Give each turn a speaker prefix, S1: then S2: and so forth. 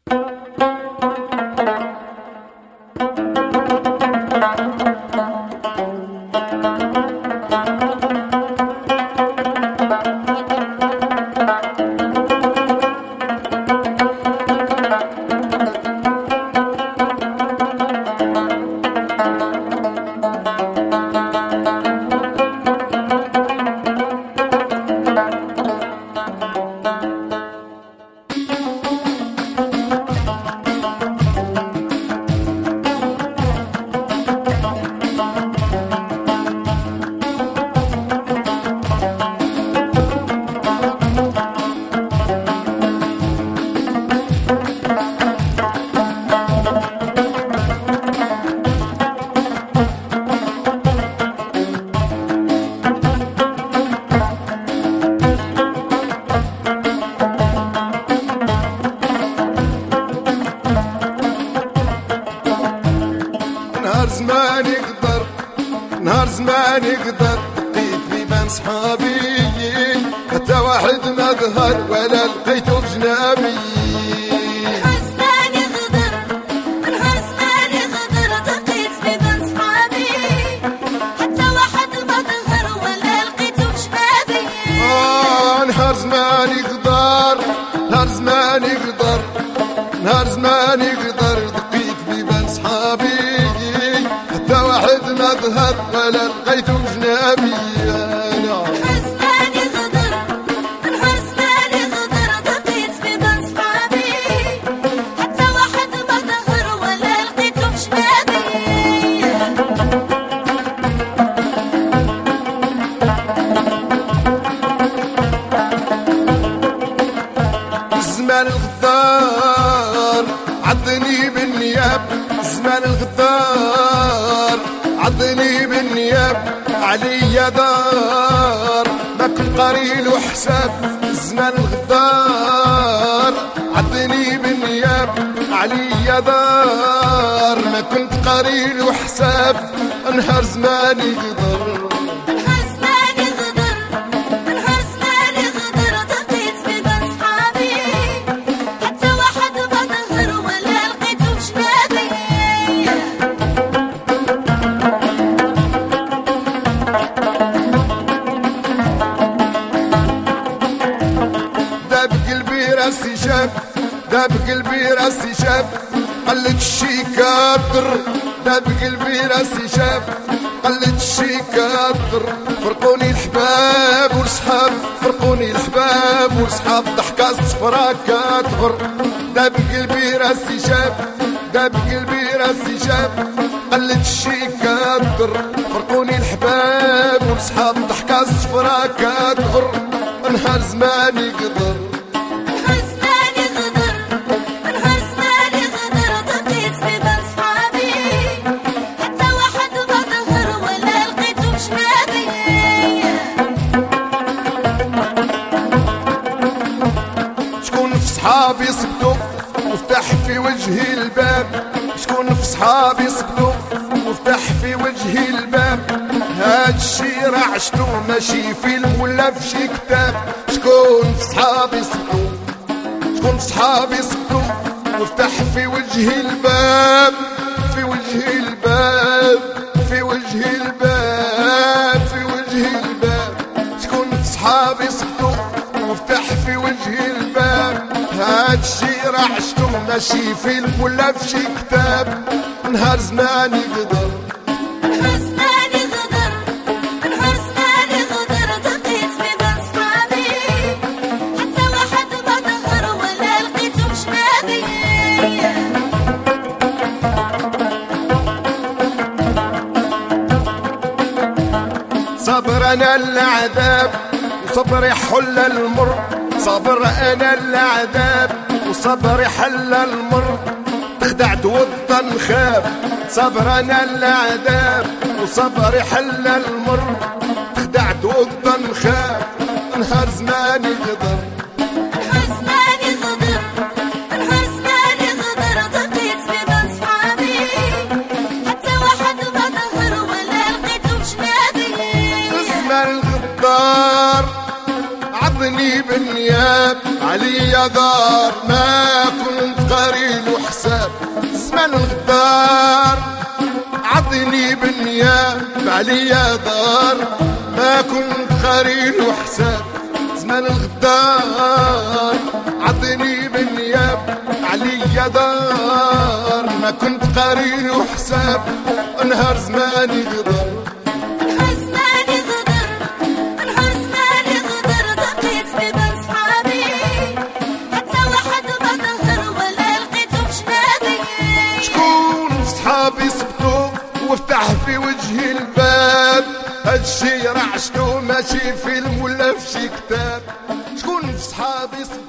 S1: نهار زمان يقدر لقيت بيبان صحابي حتى واحد ما ظهر ولا لقيته بجنابي.
S2: نهار زمان يقدر نهار زمان يقدر لقيت بيبان صحابي حتى واحد ما ظهر ولا لقيته بجنابي.
S1: نهار زمان يقدر نهار زمان يقدر نهار زمان يقدر لقيت بيبان صحابي حتى واحد ما ظهر ولا لقيته بجنابي.
S2: نهار زمان يقدر نهار زمان يقدر لقيت بيبان صحابي حتى واحد ما ظهر ولا لقيته بجنابي.
S1: زمان الغدار عضني بالنياب، زمان الغدار عضني بالنياب عليا دار ما كنت قاري له حساب. زمان الغدار عضني بالنياب عليا دار ما كنت قاري له حساب. نهار زمان يقدر راسي شاب داب قلبي راسي شاب قلت الشي كادر. داب قلبي راسي شاب قلت الشي كادر. فرقوني الحباب والصحاب فرقوني الحباب والصحاب ضحكة صفرا كتغر. داب قلبي راسي شاب داب قلبي راسي شاب قلت الشي كادر. فرقوني الحباب والصحاب ضحكة صفرا كتغر. نهار زمان يقدر صحابي صبتو وفتح في وجهي الباب. شكون في صحابي صبتو وفتح في وجهي الباب. هاد الشي راه عشتو ماشي فيلم ولا في شي كتاب. شكون في صحابي صبتو شكون في صحابي صبتو وفتح في وجهي الباب. في وجهي الباب في وجهي الباب في وجهي الباب. شكون في صحابي صبتو وفتح في وجهي الباب. هاد الشي راه عشتو ماشي فيلم ولا في شي كتاب. نهار زمان يقدر
S2: نهار زمان يقدر نهار زمان يقدر لقيت بيبان صحابي حتى واحد ما ظهر ولا لقيته بجنابي.
S1: صبر انا العذاب وصبري حل المر. صبر انا العذاب وصبري حل المر. تخدعت والظن خاب. صبر انا العذاب وصبري حل المر. تخدعت والظن خاب. نهار زمان يقدر
S2: نهار زمان يقدر نهار زمان يقدر لقيت بيبان صحابي حتى واحد ما ظهر ولا لقيته بجنابي.
S1: زمان الغدار عضني بالنياب عليا دار ما كنت قريب وحساب. زمان الغدار عطيني بالنياب عليا دار ما كنت قارين وحساب. زمان الغدار عطيني بالنياب عليا دار ما كنت قارين وحساب. نهار زماني غدر وفتح في وجهي الباب. هادشي راه عشتو ماشي فيلم ولا في شي كتاب. شكون في صحابي